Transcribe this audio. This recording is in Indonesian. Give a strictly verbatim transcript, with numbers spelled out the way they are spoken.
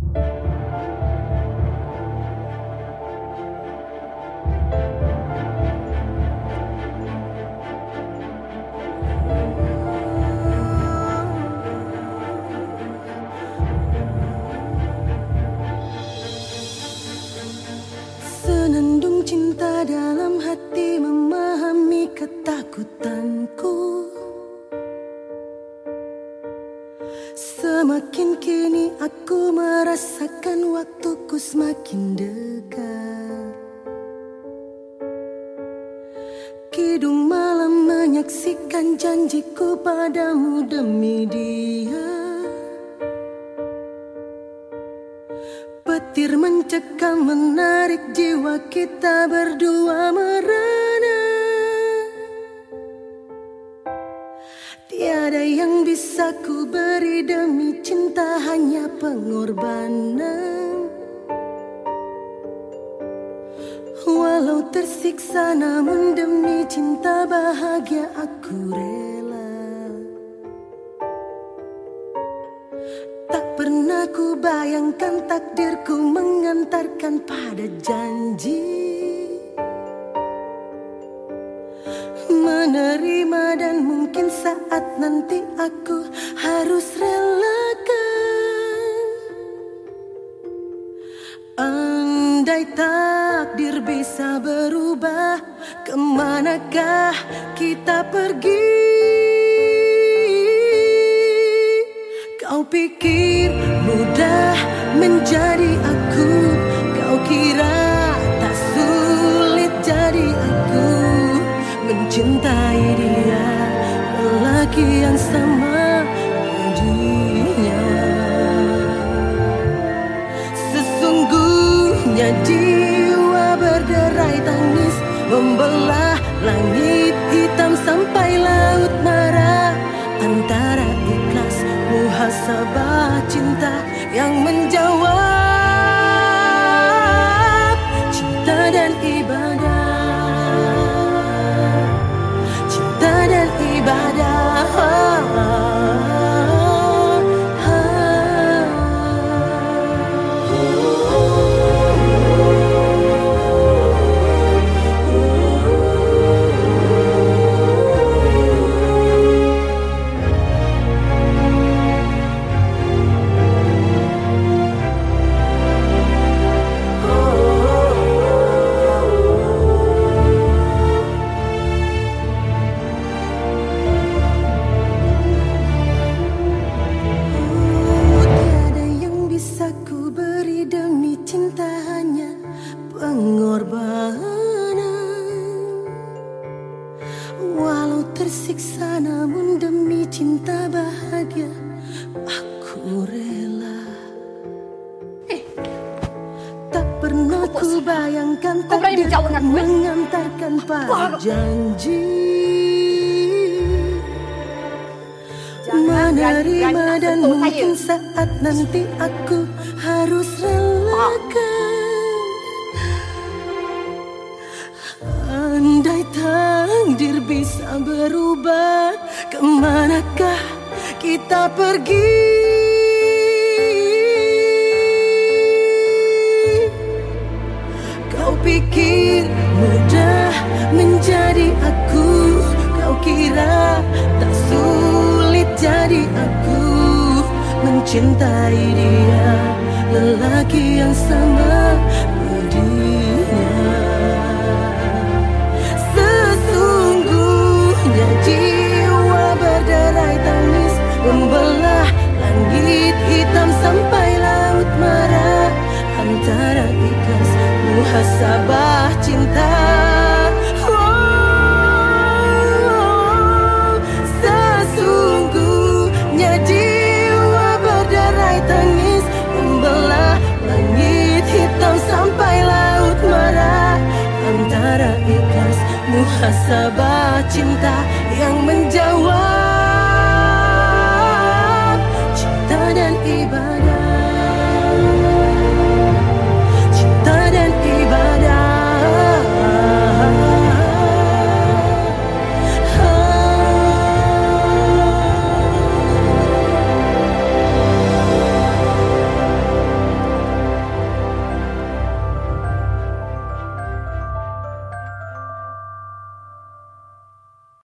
Senandung cinta dalam hati memahami ketakutanku. Semakin kini aku merasakan waktuku semakin dekat. Kidung malam menyaksikan janjiku padamu demi dia. Petir mencekam menarik jiwa kita berdua merana. Tiada yang bisa ku beri demi cinta, hanya pengorbanan. Walau tersiksa namun demi cinta bahagia aku rela. Tak pernah ku bayangkan takdirku mengantarkan pada janji. Menerima dan mungkin saat nanti aku harus relakan. Andai takdir bisa berubah, kemanakah kita pergi? Kau pikir mudah menjadi aku, kau kira tak sulit jadi aku. Mencintai dia, lelaki yang sama dirinya. Sesungguhnya jiwa berderai tangis membelah langit hitam sampai laut marah. Antara ikhlas muhasabah cinta yang menjawab cinta dan ibadah. Dan ibadah. Walau tersiksa namun demi cinta bahagia aku rela. Eh, tak pernah ku bayangkan takdir mengantarkan pada janji. Menerima dan mungkin saat nanti aku harus relakan. Andai takdir bisa berubah, kemanakah kita pergi? Kau pikir mudah menjadi aku, kau kira tak sulit jadi aku. Mencintai dia, lelaki yang sama bodinya. Jiwa berderai tangis membelah langit hitam sampai laut marah. Antara ikhlas muhasabah cinta. Oh, sesungguhnya jiwa berderai tangis membelah langit hitam sampai laut marah. Antara ikhlas muhasabah